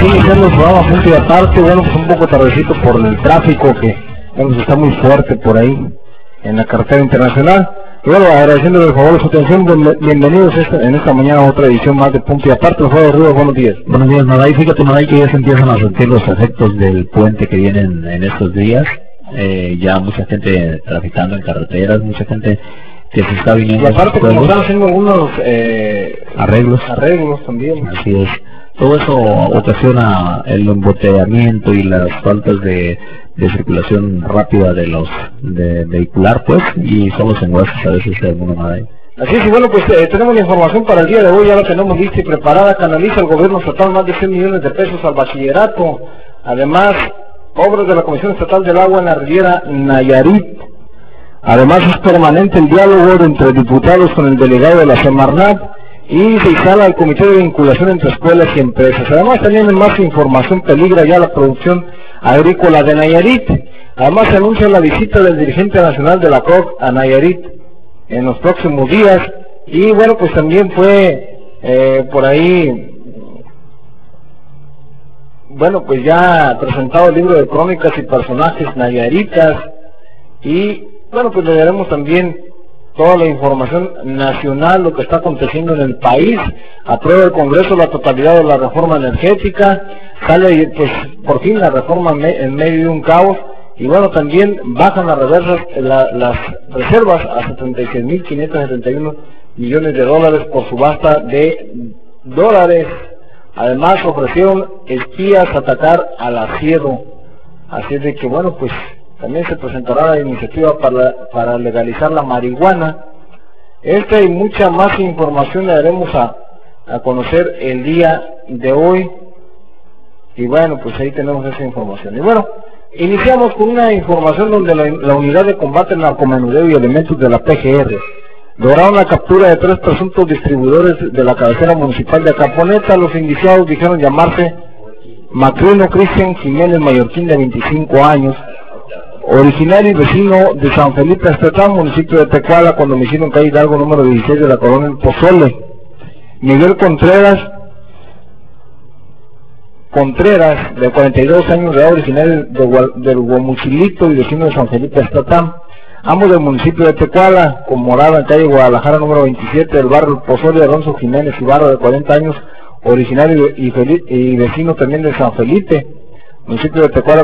aquí iniciando el programa Punto y Aparte. Bueno, pues un poco tardecito por el tráfico que bueno, está muy fuerte por ahí en la carretera internacional. Y bueno, agradeciéndole el favor de su atención, bienvenidos en esta mañana a otra edición más de Punto y Aparte. Juan Ruiz, buenos días. Buenos días, Maday. Fíjate, Maday, que ya se empiezan a sentir los efectos del puente que vienen en estos días. Ya mucha gente traficando en carreteras, mucha gente que se está viniendo. Y aparte, como están haciendo algunos arreglos también. Así es. Todo eso ocasiona el embotellamiento y las faltas de circulación rápida de vehicular, pues, y son los enguaces a veces de alguna manera. Así es, y bueno, pues tenemos la información para el día de hoy, ya la tenemos lista y preparada. Canaliza el gobierno estatal más de 100 millones de pesos al bachillerato. Además, obras de la Comisión Estatal del Agua en la Riviera Nayarit. Además, es permanente el diálogo entre diputados con el delegado de la Semarnat. Y se instala el Comité de Vinculación entre Escuelas y Empresas. Además, también en más información, peligra ya la producción agrícola de Nayarit. Además, se anuncia la visita del dirigente nacional de la COG a Nayarit en los próximos días. Y bueno, pues también fue por ahí, bueno, pues ya presentado el libro de crónicas y personajes nayaritas. Y bueno, pues le daremos también toda la información nacional, lo que está aconteciendo en el país. Aprueba el Congreso la totalidad de la reforma energética, sale pues por fin la reforma en medio de un caos, y bueno, también bajan las reservas a 76.571 millones de dólares por subasta de dólares. Además ofrecieron espías atacar al asiedo, así de que bueno, pues también se presentará la iniciativa para legalizar la marihuana. Esta y mucha más información la daremos a conocer el día de hoy. Y bueno, pues ahí tenemos esa información. Y bueno, iniciamos con una información donde la Unidad de Combate al Narcomenudeo y elementos de la PGR lograron la captura de 3 presuntos distribuidores de la cabecera municipal de Acaponeta. Los indiciados dijeron llamarse Macrino Cristian Jiménez Mallorquín, de 25 años, originario y vecino de San Felipe Estetán, municipio de Tecuala, con domicilio en calle Hidalgo número 16 de la colonia El Pozole. Miguel Contreras, de 42 años de edad, originario del Guamuchilito y vecino de San Felipe Estetán, ambos del municipio de Tecuala, con morada en calle Guadalajara número 27 del barrio El Pozole. Alonso Jiménez Ibarra, de 40 años, originario y vecino también de San Felipe, municipio de Tecuala,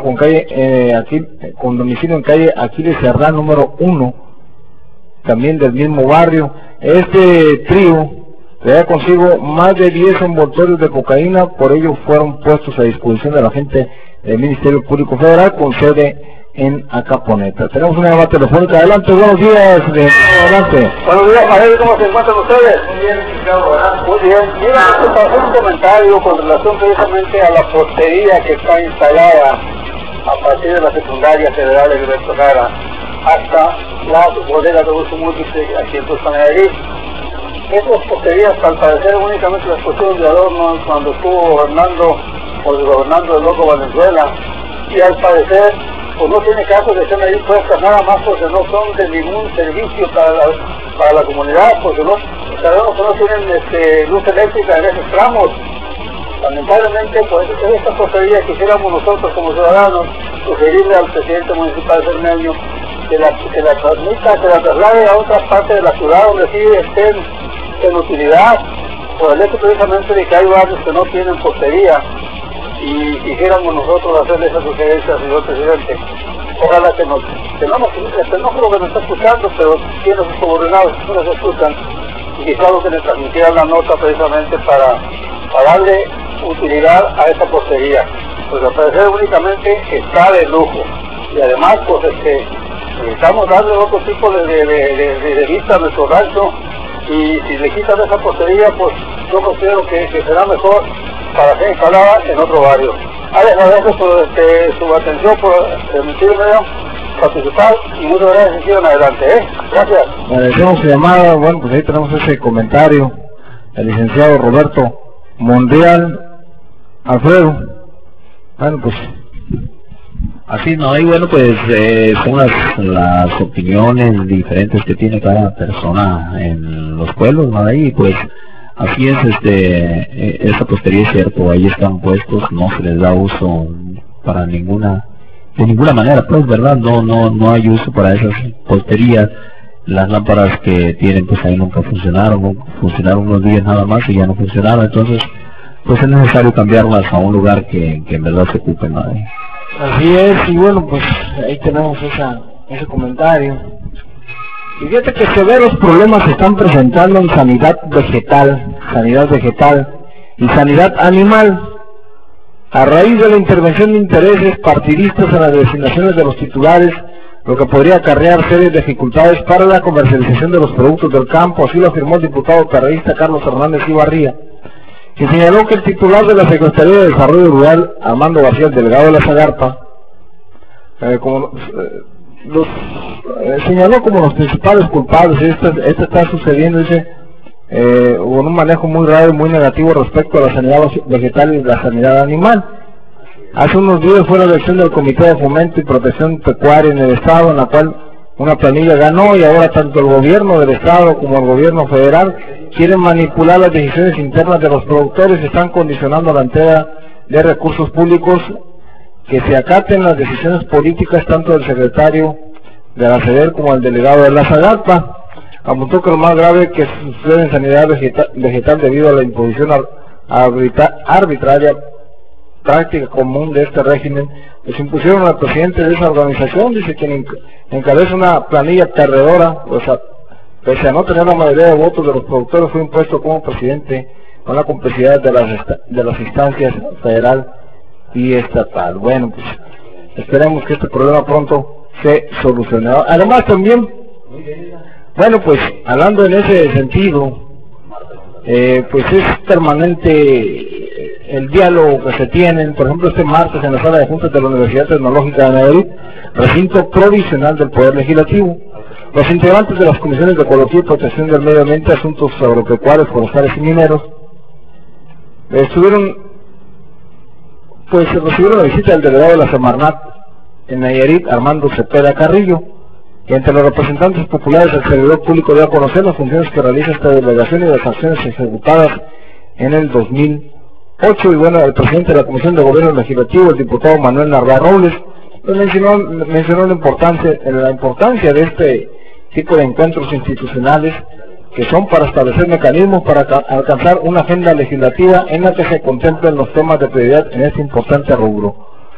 con domicilio en calle Aquiles Serrán número 1, también del mismo barrio. Este trío traía consigo más de 10 envoltorios de cocaína, por ello fueron puestos a disposición de la gente del Ministerio Público Federal con sede en Acaponeta. Tenemos una llamada telefónica. Adelante, buenos días. Adelante. Buenos días, Manuel, ¿cómo se encuentran ustedes? Muy bien, Ricardo. Muy bien. Mira, para hacer un comentario con relación precisamente a la postería que está instalada a partir de la secundaria federal de Gilberto Jara hasta las bodegas de uso múltiple aquí en Tuxtla Nayarit. Esas posterías, al parecer, únicamente las pusieron de adorno cuando estuvo gobernando el loco Valenzuela, y al parecer pues no tiene caso de ser ahí puestas, nada más porque no son de ningún servicio para la comunidad, porque sabemos que no tienen luz eléctrica en esos tramos. Lamentablemente, pues esta postería quisiéramos nosotros como ciudadanos sugerirle al presidente municipal cermeño que la transmita, que la traslade a otra parte de la ciudad donde sí estén en utilidad, por el hecho precisamente de que hay barrios que no tienen postería. Y quisiéramos nosotros hacerle esas sugerencias, señor presidente. Ojalá que no creo que nos está escuchando, pero tiene sus subordinados que no nos escuchan, y quizás que le transmitieran la nota precisamente para darle utilidad a esa postería, pues al parecer únicamente está de lujo, y además pues necesitamos darle otro tipo de vista a nuestro rancho, y si le quitan esa postería, pues yo considero que será mejor para ser instalada en otro barrio. Les agradezco por su atención, por permitirme participar, y muchas gracias, sigan adelante, Gracias. Agradecemos su llamada. Bueno, pues ahí tenemos ese comentario del licenciado Roberto Monreal. Alfredo, bueno, pues así no, y bueno, pues son las opiniones diferentes que tiene cada persona en los pueblos, ¿no? Y pues Así es, esa postería es cierto, ahí están puestos, no se les da uso para de ninguna manera, pues, ¿verdad? No hay uso para esas posterías. Las lámparas que tienen, pues ahí nunca funcionaron unos días nada más y ya no funcionaron, entonces, pues es necesario cambiarlas a un lugar que en verdad se ocupen, ¿no? Así es, y bueno, pues ahí tenemos ese comentario. Y fíjate que severos problemas se están presentando en sanidad vegetal y sanidad animal a raíz de la intervención de intereses partidistas en las designaciones de los titulares, lo que podría acarrear serias dificultades para la comercialización de los productos del campo. Así lo afirmó el diputado carrerista Carlos Hernández Ibarría, que señaló que el titular de la Secretaría de Desarrollo Rural, Armando García, el delegado de la Zagarpa, señaló como los principales culpables. Esto está sucediendo, dice, con un manejo muy raro y muy negativo respecto a la sanidad vegetal y la sanidad animal. Hace unos días fue la elección del Comité de Fomento y Protección Pecuaria en el Estado, en la cual una planilla ganó, y ahora tanto el gobierno del Estado como el gobierno federal quieren manipular las decisiones internas de los productores y están condicionando la entrega de recursos públicos que se acaten las decisiones políticas tanto del secretario de la CEDER como el delegado de la Zagarpa. Apuntó que lo más grave que sucede en sanidad vegetal debido a la imposición arbitraria práctica común de este régimen, pues impusieron al presidente de esa organización, dice, quien encabeza una planilla perdedora, o sea, pese a no tener la mayoría de votos de los productores, fue impuesto como presidente con la complicidad de las instancias federal y estatal. Bueno, pues esperemos que este problema pronto se solucione. Además también, bueno, pues hablando en ese sentido, pues es permanente el diálogo que se tienen. Por ejemplo, este martes en la sala de juntas de la Universidad Tecnológica de Nayarit, recinto provisional del Poder Legislativo, los integrantes de las comisiones de Ecología y Protección del Medio Ambiente, Asuntos Agropecuarios, Forestales y Mineros, recibieron la visita del delegado de la Semarnat en Nayarit, Armando Cepeda Carrillo, que entre los representantes populares del servidor público dio a conocer las funciones que realiza esta delegación y las acciones ejecutadas en el 2008. Y bueno, el presidente de la Comisión de Gobierno Legislativo, el diputado Manuel Narváez Robles, pues mencionó la importancia de este tipo de encuentros institucionales, que son para establecer mecanismos para alcanzar una agenda legislativa en la que se contemplen los temas de prioridad en este importante rubro.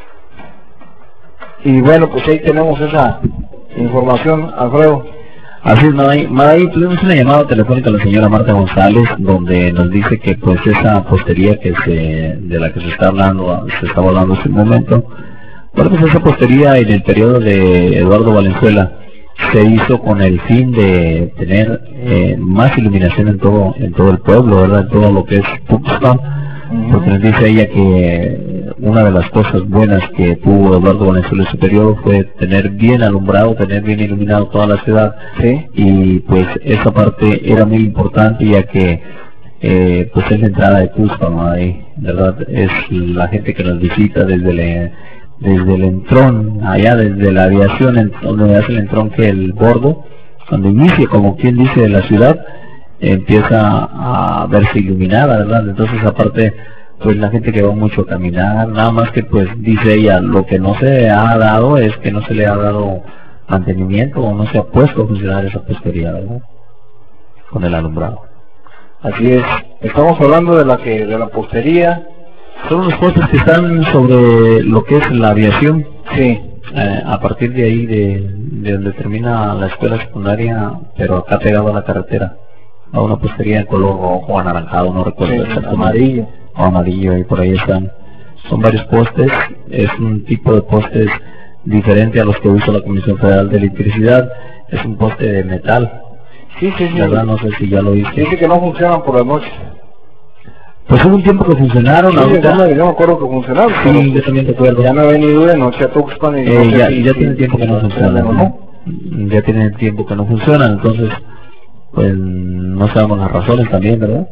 Y bueno, pues ahí tenemos esa información, Alfredo. Así es, Madaí, tuvimos una llamada telefónica a la señora Marta González, donde nos dice que pues esa postería de la que se estaba hablando hace un momento, bueno, pues esa postería en el periodo de Eduardo Valenzuela se hizo con el fin de tener más iluminación en todo el pueblo, ¿verdad? En todo lo que es Tuxpan, porque nos dice ella que una de las cosas buenas que tuvo Eduardo Valenzuela en su periodo fue tener bien alumbrado, tener bien iluminado toda la ciudad, ¿sí? Y pues esa parte era muy importante, ya que pues es la entrada de Tuxpan, ¿no? Ahí, ¿verdad? Es la gente que nos visita desde el entrón, allá desde la aviación, donde hace el entrón, que el bordo, cuando inicia, como quien dice, de la ciudad, empieza a verse iluminada, ¿verdad? Entonces, aparte, pues la gente que va mucho a caminar, nada más que, pues, dice ella, lo que no se ha dado es que no se le ha dado mantenimiento, o no se ha puesto a funcionar esa postería, ¿verdad? Con el alumbrado. Así es, estamos hablando de la postería. Son los postes que están sobre lo que es la aviación. Sí. A partir de ahí, de donde termina la escuela secundaria, pero acá pegado a la carretera, a una postería de color rojo o anaranjado, no recuerdo, sí, amarillo. O amarillo, y por ahí están. Son varios postes, es un tipo de postes diferente a los que usa la Comisión Federal de Electricidad, es un poste de metal. Sí. ¿Verdad? No sé si ya lo viste. Dice que no funcionan por la noche. Pues hubo un tiempo que funcionaron, sí, ahorita. Yo me acuerdo que funcionaron. Sí, yo también te acuerdo. Ya no he venido de noche a Tuxpan y no sé ya tiene tiempo que no funcionan, ¿no? Ya tiene tiempo que no funcionan, entonces, pues no sabemos las razones también, ¿verdad?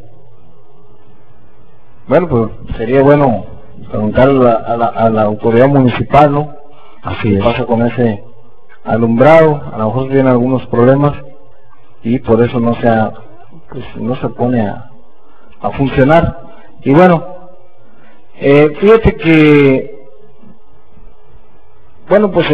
Bueno, pues sería bueno preguntar a la autoridad municipal, ¿no? Así es. ¿Qué pasa con ese alumbrado? A lo mejor tienen algunos problemas y por eso no se pone a a funcionar. Y bueno, fíjate que, bueno, pues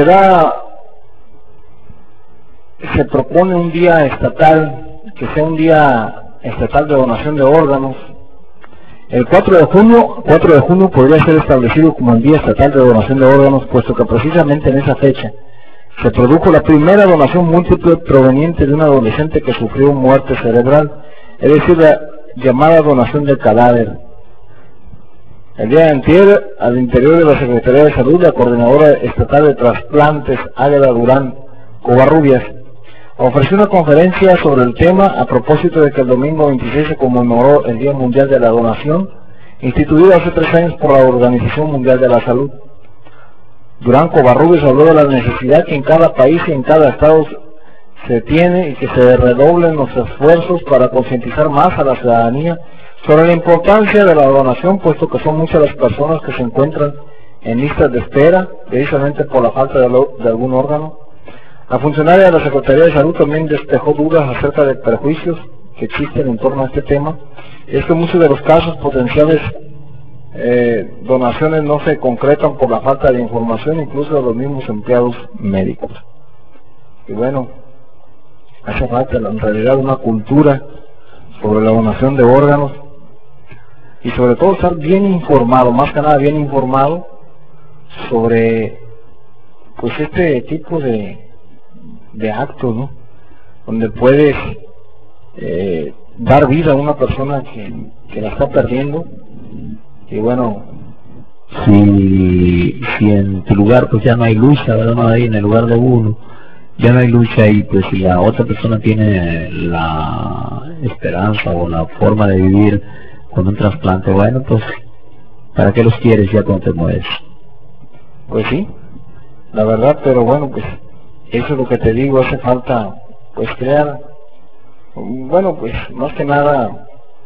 se propone un día estatal, que sea un día estatal de donación de órganos. El 4 de junio podría ser establecido como el Día Estatal de Donación de Órganos, puesto que precisamente en esa fecha se produjo la primera donación múltiple proveniente de un adolescente que sufrió muerte cerebral, es decir, la llamada donación del cadáver. El día de antier, al interior de la Secretaría de Salud, la Coordinadora Estatal de Trasplantes, Águeda Durán Covarrubias, ofreció una conferencia sobre el tema a propósito de que el domingo 26 se conmemoró el Día Mundial de la Donación, instituido hace 3 años por la Organización Mundial de la Salud. Durán Covarrubias habló de la necesidad que en cada país y en cada estado se tiene y que se redoblen los esfuerzos para concientizar más a la ciudadanía sobre la importancia de la donación, puesto que son muchas las personas que se encuentran en listas de espera, precisamente por la falta de algún órgano. La funcionaria de la Secretaría de Salud también despejó dudas acerca de prejuicios que existen en torno a este tema. Es que muchos de los casos potenciales donaciones no se concretan por la falta de información, incluso de los mismos empleados médicos. Y bueno, hace falta en realidad una cultura sobre la donación de órganos y sobre todo estar bien informado, más que nada bien informado sobre pues este tipo de actos, ¿no? Donde puedes dar vida a una persona que la está perdiendo. Y bueno, si en tu lugar pues ya no hay lucha, ¿verdad? No hay en el lugar de uno, ya no hay lucha, y pues si la otra persona tiene la esperanza o la forma de vivir con un trasplante, bueno, pues ¿para qué los quieres ya cuando te mueres? Pues sí, la verdad, pero bueno, pues eso es lo que te digo, hace falta pues crear, bueno, pues más que nada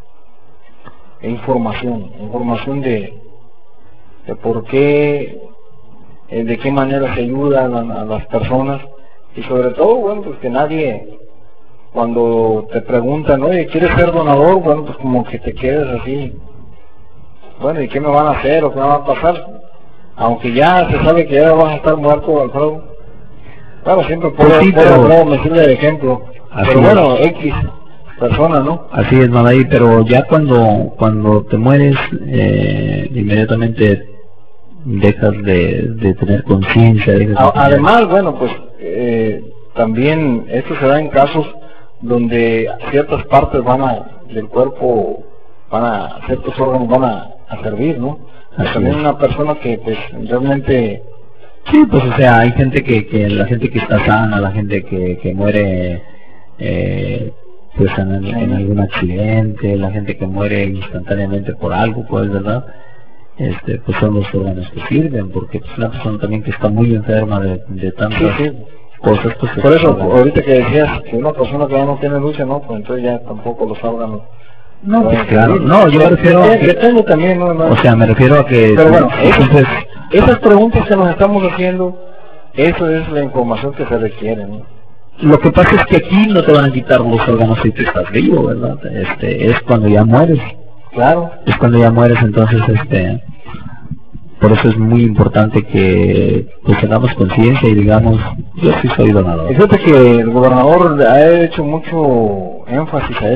información de por qué, de qué manera se ayuda a las personas, y sobre todo, bueno, pues que nadie, cuando te preguntan, oye, ¿quieres ser donador? Bueno, pues como que te quedes así, bueno, ¿y qué me van a hacer o qué me va a pasar? Aunque ya se sabe que ya vas a estar muerto, Alfredo. Claro, siempre me sirve de ejemplo, pero bueno, X persona, ¿no? Así es, Madaí, pero ya cuando te mueres, inmediatamente dejas de tener conciencia. Además, bueno, pues también esto se da en casos donde ciertas partes del cuerpo ciertos órganos van a servir, ¿no? También una persona que pues realmente... Sí, pues o sea, hay gente la gente que está sana, la gente que muere pues en algún accidente, la gente que muere instantáneamente por algo, pues, ¿verdad? Pues son los órganos que sirven, porque pues una persona también que está muy enferma de tantas cosas, pues... Por eso, ahorita que decías que una persona que ya no tiene lucha, ¿no? Pues entonces ya tampoco los órganos... No, pues claro, no, yo me refiero a que... tengo también, ¿no? O sea, me refiero a que... Pero bueno, entonces, esas preguntas que nos estamos haciendo, eso es la información que se requiere, ¿no? Lo que pasa es que aquí no te van a quitar los órganos si tú estás vivo, ¿verdad? Es cuando ya mueres. Claro. Es cuando ya mueres, entonces, por eso es muy importante que pues tengamos conciencia y digamos, yo sí soy donador. Fíjate que el gobernador ha hecho mucho énfasis a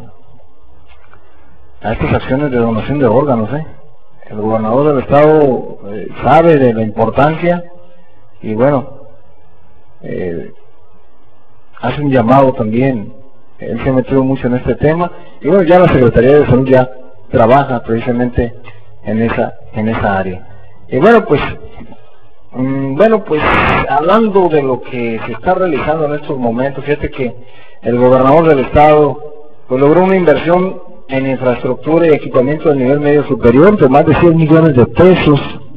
estas acciones de donación de órganos, El gobernador del estado sabe de la importancia y bueno, hace un llamado también. Él se ha metido mucho en este tema y bueno, ya la Secretaría de Salud ya trabaja precisamente en esa área. Y bueno, pues hablando de lo que se está realizando en estos momentos, fíjate que el gobernador del estado pues logró una inversión en infraestructura y equipamiento de nivel medio superior de más de 100 millones de pesos.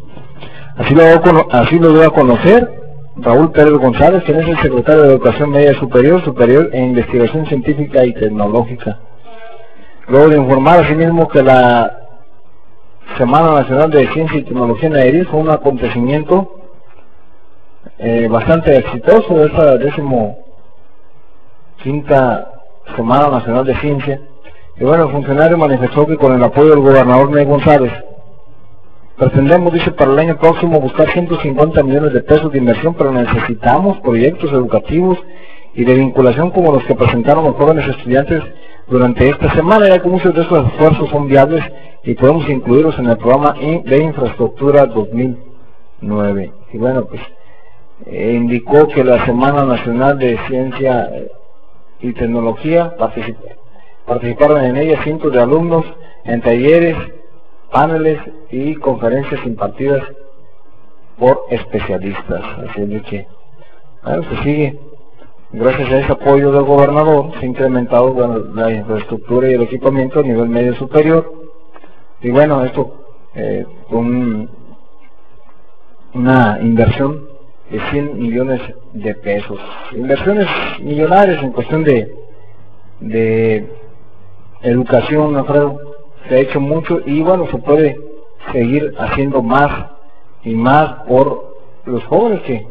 Así lo dio a conocer Raúl Pérez González, quien es el secretario de Educación Media Superior e Investigación Científica y Tecnológica. Luego de informar asimismo que la Semana Nacional de Ciencia y Tecnología en Nayarit fue un acontecimiento bastante exitoso de esta 15ª Semana Nacional de Ciencia, Y bueno, el funcionario manifestó que con el apoyo del gobernador Ney González, pretendemos, dice, para el año próximo buscar 150 millones de pesos de inversión, pero necesitamos proyectos educativos y de vinculación como los que presentaron los jóvenes estudiantes durante esta semana, ya que muchos de estos esfuerzos son viables y podemos incluirlos en el programa de infraestructura 2009. Y bueno, pues indicó que la Semana Nacional de Ciencia y Tecnología participaron en ella cientos de alumnos en talleres, paneles y conferencias impartidas por especialistas. Así es de que, bueno, pues sigue. Gracias a ese apoyo del gobernador se ha incrementado, bueno, la infraestructura y el equipamiento a nivel medio superior. Y bueno, esto con una inversión de 100 millones de pesos. Inversiones millonarias en cuestión de educación, Alfredo. Se ha hecho mucho y bueno, se puede seguir haciendo más y más por los jóvenes que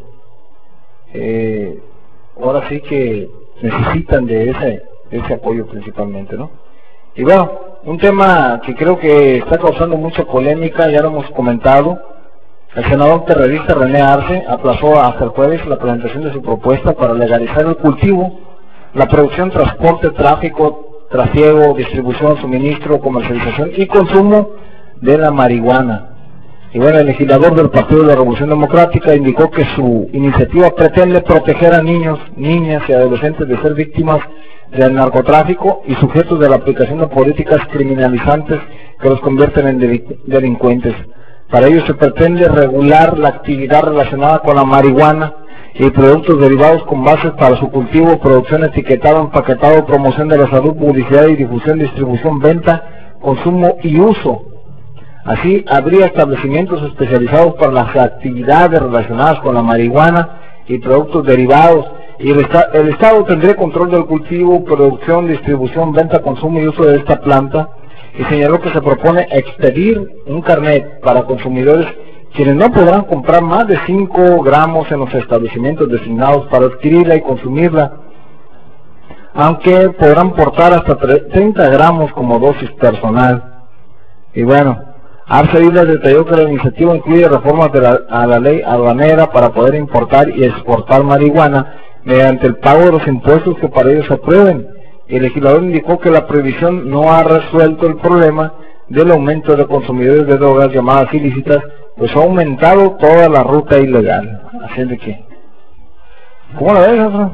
ahora sí que necesitan de ese apoyo principalmente, ¿no? Y bueno, un tema que creo que está causando mucha polémica, ya lo hemos comentado. El senador terrorista René Arce aplazó hasta el jueves la presentación de su propuesta para legalizar el cultivo, la producción, transporte, tráfico, trasiego, distribución, suministro, comercialización y consumo de la marihuana. Y bueno, el legislador del Partido de la Revolución Democrática indicó que su iniciativa pretende proteger a niños, niñas y adolescentes de ser víctimas del narcotráfico y sujetos de la aplicación de políticas criminalizantes que los convierten en delincuentes. Para ello se pretende regular la actividad relacionada con la marihuana y productos derivados con bases para su cultivo, producción, etiquetado, empaquetado, promoción de la salud, publicidad y difusión, distribución, venta, consumo y uso. Así, habría establecimientos especializados para las actividades relacionadas con la marihuana y productos derivados, y el Estado tendría control del cultivo, producción, distribución, venta, consumo y uso de esta planta, y señaló que se propone expedir un carnet para consumidores quienes no podrán comprar más de 5 gramos en los establecimientos designados para adquirirla y consumirla, aunque podrán portar hasta 30 gramos como dosis personal. Y bueno, Arce Islas detalló que la iniciativa incluye reformas a la ley aduanera para poder importar y exportar marihuana mediante el pago de los impuestos que para ellos se aprueben. El legislador indicó que la prohibición no ha resuelto el problema del aumento de consumidores de drogas llamadas ilícitas, pues ha aumentado toda la ruta ilegal. Así de que, ¿cómo la ves, Alfredo?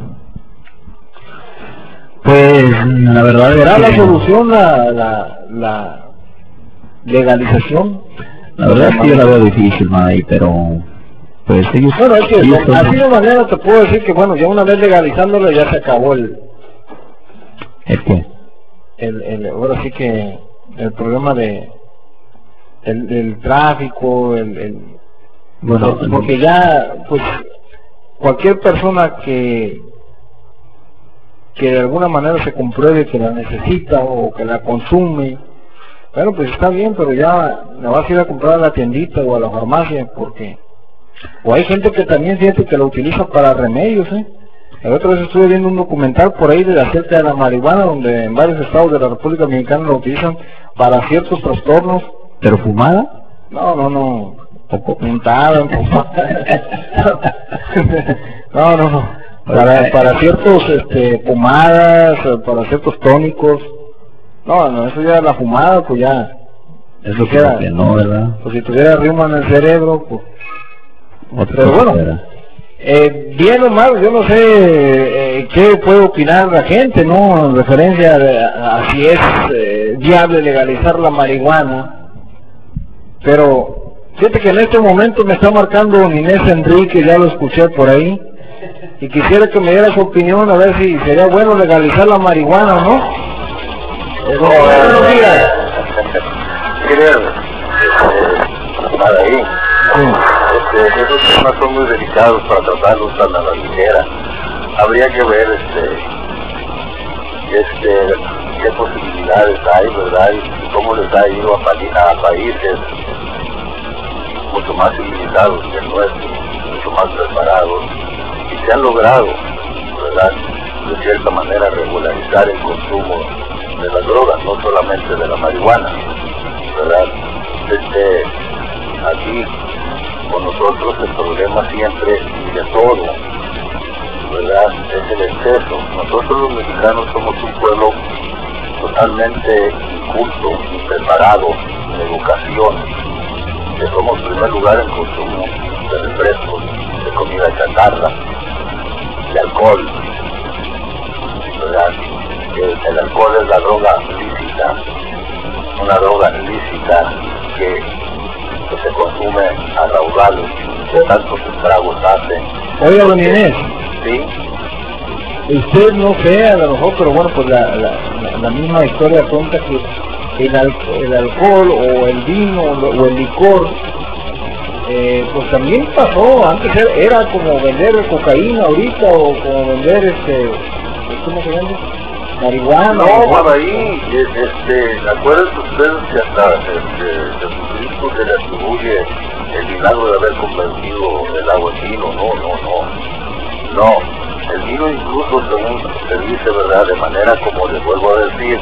Pues la verdad ¿será la solución la legalización? La verdad es que yo la veo difícil, May, pero pues ellos... Bueno, es que así de manera te puedo decir que bueno, ya una vez legalizándolo ya se acabó ¿El qué? Ahora sí que el problema del tráfico, bueno, porque ya pues cualquier persona que de alguna manera se compruebe que la necesita o que la consume, bueno, pues está bien, pero ya la vas a ir a comprar a la tiendita o a la farmacia, porque o hay gente que también siente que lo utiliza para remedios, La otra vez estuve viendo un documental por ahí acerca de la marihuana, donde en varios estados de la República Mexicana lo utilizan para ciertos trastornos. ¿Pero fumada? No. Pintada, no. Para ciertos pomadas, para ciertos tónicos. No, eso ya la fumada, pues ya. Eso queda que no, ¿verdad? Pues si tuviera riuma en el cerebro, pues. Pero bueno. Bien o mal, yo no sé qué puede opinar la gente, ¿no? En referencia a si es viable legalizar la marihuana. Pero fíjate que en este momento me está marcando Inés Enrique, ya lo escuché por ahí, y quisiera que me diera su opinión a ver si sería bueno legalizar la marihuana o no. Buenos días. Para ahí. Esos temas son muy delicados para tratarlos tan a la ligera. Habría que ver qué posibilidades hay, ¿verdad? Y cómo les ha ido a países mucho más civilizados que el nuestro, mucho más preparados, y se han logrado, ¿verdad?, de cierta manera regularizar el consumo las drogas, no solamente de la marihuana, ¿verdad? Aquí con nosotros el problema siempre y de todo, ¿verdad? Es el exceso. Nosotros los mexicanos somos un pueblo totalmente inculto, impreparado, de educación, que somos en primer lugar en consumo de refrescos, de comida chatarra, de alcohol, ¿verdad? El alcohol es la droga lícita, una droga ilícita que se consume a raudales, que tantos estragos hace. Oiga, don Inés, ¿Sí? usted no sé, a lo mejor, pero bueno, pues la misma historia cuenta que el alcohol o el vino o el licor, pues también pasó, antes era como vender cocaína ahorita, o como vender ¿cómo se llama? Marihuana. No, por ahí, acuérdense ustedes que hasta Jesucristo se le atribuye el milagro de haber convertido el agua en vino. No, el vino incluso según se dice, ¿verdad? De manera, como les vuelvo a decir,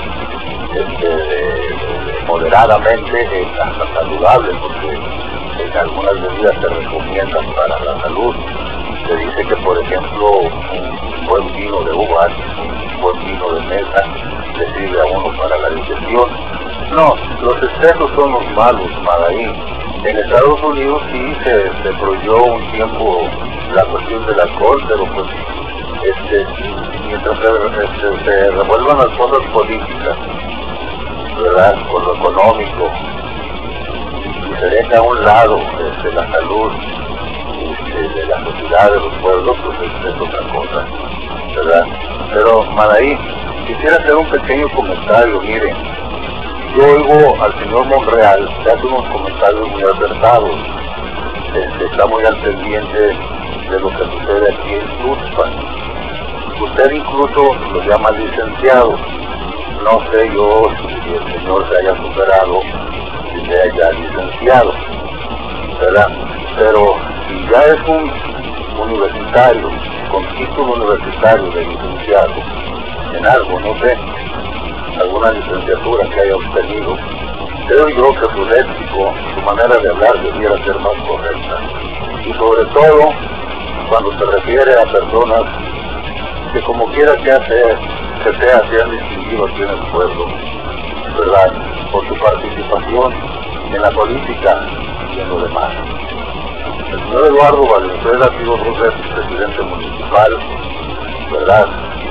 moderadamente, hasta saludable, porque en algunas bebidas se recomiendan para la salud. Se dice que, por ejemplo, un buen vino de uvas, un buen vino de mesa, le sirve a uno para la digestión. No, los excesos son los malos, Madaí. En Estados Unidos sí se prohibió un tiempo la cuestión del alcohol, pero pues mientras se revuelvan las cosas políticas, ¿verdad? Con lo económico, y se deja a un lado la salud de la sociedad, de los pueblos, pues es otra cosa, ¿verdad? Pero, Madaí, quisiera hacer un pequeño comentario. Miren, yo oigo al señor Monreal, que hace unos comentarios muy acertados, está muy al pendiente de lo que sucede aquí en Tuxpan. Usted incluso lo llama licenciado. No sé yo si el señor se haya superado, si se haya licenciado, ¿verdad? Pero si ya es un universitario, con título universitario de licenciado, en algo, no sé, alguna licenciatura que haya obtenido, creo yo que su léxico, su manera de hablar debiera ser más correcta. Y sobre todo, cuando se refiere a personas que como quiera que sea, sean distinguidos aquí en el pueblo, ¿verdad? Por su participación en la política y en lo demás. El señor Eduardo Valenzuela ha sido 2 veces presidente municipal, ¿verdad?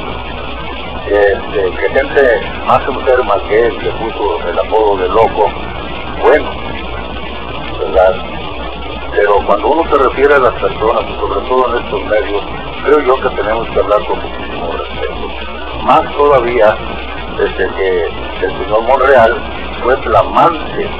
Que gente más enferma que él le puso el apodo de loco, bueno, ¿verdad? Pero cuando uno se refiere a las personas, y sobre todo en estos medios, creo yo que tenemos que hablar con muchísimo respeto. Más todavía desde que el señor Monreal fue flamante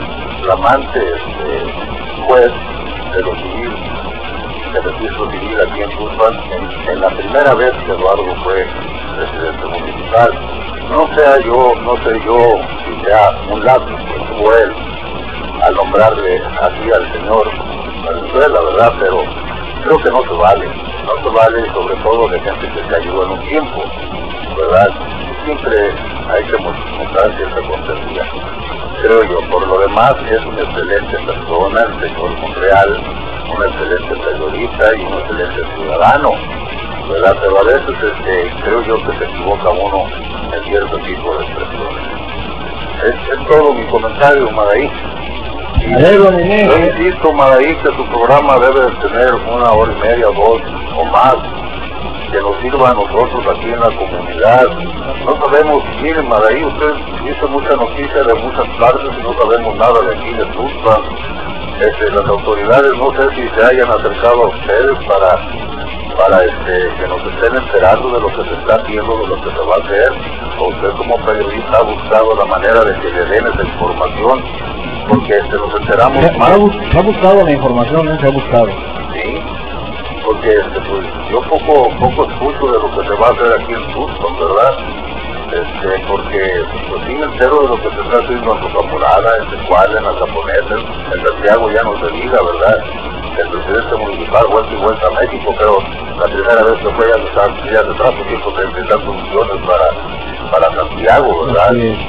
juez de lo civil, de registro civil aquí en Tuxpan, en la primera vez que Eduardo fue presidente municipal. No sé yo si sea un lapsus que tuvo él al nombrarle así al señor Valenzuela, ¿verdad? Pero creo que no se vale, sobre todo de gente que se ayudó en un tiempo, ¿verdad? Siempre hay que mostrar cierta cortesía, creo yo. Por lo demás, es una excelente persona, el señor Monreal, un excelente periodista y un excelente ciudadano, ¿verdad? Pero a veces creo yo que se equivoca uno en cierto tipo de expresiones. Es todo mi comentario, Madaí. Yo insisto, Madaí, que tu programa debe de tener 1 hora y media, 2 o más, que nos sirva a nosotros aquí en la comunidad. No sabemos, miren, Madaí, usted dice mucha noticia de muchas partes y no sabemos nada de aquí de Tuxpan. Las autoridades no sé si se hayan acercado a ustedes para que nos estén enterando de lo que se está haciendo, de lo que se va a hacer, o usted como periodista ha buscado la manera de que le den esa información, porque nos enteramos más. Se ha buscado la información, se ha buscado. Sí, porque pues, yo poco escucho de lo que se va a hacer aquí en Tuxpan, ¿verdad? Porque pues sí me entero de lo que se está haciendo en Rocamorada, en Tecuala, en las japonesas, en Santiago ya no se diga, ¿verdad? El presidente municipal vuelta a México, pero la primera vez que fue ya se trajo 130 y tantos millones para Santiago, ¿verdad? Sí.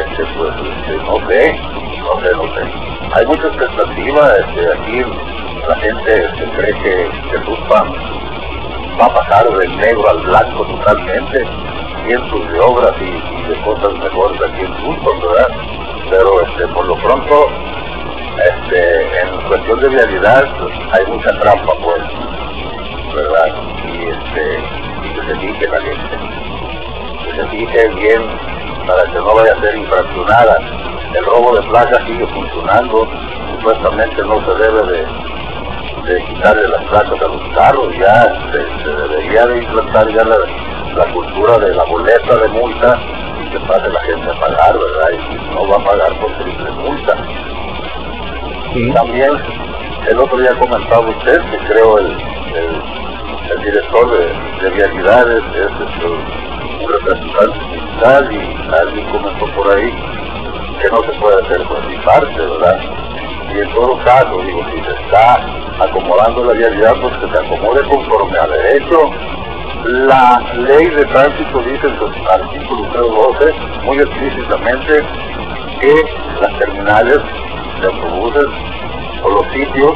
No sé. Hay mucha expectativa, aquí la gente cree que Tuxpan va a pasar del negro al blanco totalmente, cientos de obras y de cosas mejores aquí en Tuxpan, ¿verdad? Pero por lo pronto, en cuestión de vialidad, pues, hay mucha trampa, pues, ¿verdad? Y que se fije la gente, que se fije bien para que no vaya a ser infraccionada. El robo de placas sigue funcionando, supuestamente no se debe de quitarle las placas a los carros, ya se debería de implantar ya la cultura de la boleta de multa y que pase la gente a pagar, ¿verdad? Y no va a pagar por triple multa. Sí. También, el otro día comentaba usted que creo el director de vialidades es un representante sindical y alguien comentó por ahí que no se puede hacer por mi parte, ¿verdad? Y en todo caso, digo, si se está acomodando la vialidad, pues que se acomode conforme a derecho. La ley de tránsito dice en su artículo 012 muy explícitamente que las terminales de autobuses o los sitios,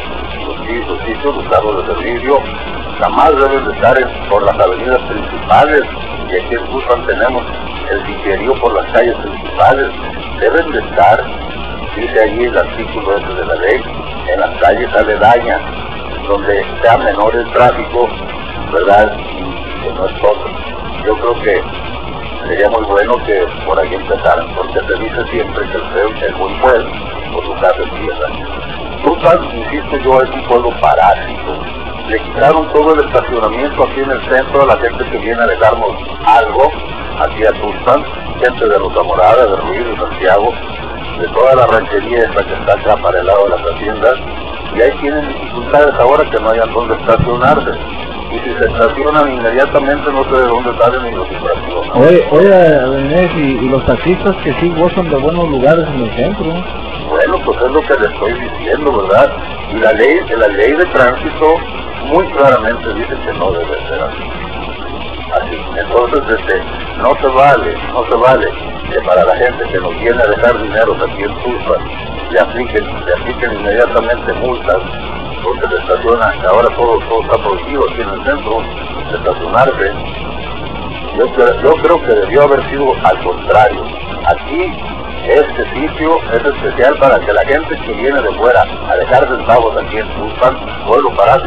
los carros de servicio, jamás deben de estar por las avenidas principales, y aquí en Tuxpan tenemos el sitierío por las calles principales. Deben de estar, dice allí el artículo ese de la ley, en las calles aledañas, donde sea menor el tráfico, ¿verdad? Y que no es todo. Yo creo que sería muy bueno que por ahí empezaran, porque se dice siempre que el buen pueblo por su casa empieza. Tuxpan, insisto yo, es un pueblo parásito. Le quitaron todo el estacionamiento aquí en el centro a la gente que viene a dejarnos algo aquí a Tuxpan, gente de Rosa Morada, de Ruiz, de Santiago, de toda la ranchería esta que está acá para el lado de las haciendas, y ahí tienen dificultades ahora que no hayan dónde estacionarse. Y si se estacionan inmediatamente no sé de dónde salen ni los infracciones. Oye, Inés, y los taxistas que sí gozan de buenos lugares en el centro. Bueno, pues es lo que le estoy diciendo, ¿verdad? Y la ley de tránsito muy claramente dice que no debe ser así. Entonces, no se vale que para la gente que nos viene a dejar dinero aquí en Tuxpan le apliquen inmediatamente multas, porque se estaciona, ahora todo está prohibido aquí en el centro, de estacionarse. Yo creo que debió haber sido al contrario. Aquí, este sitio es especial para que la gente que viene de fuera a dejar centavos aquí en Tuxpan, pueblo parásito,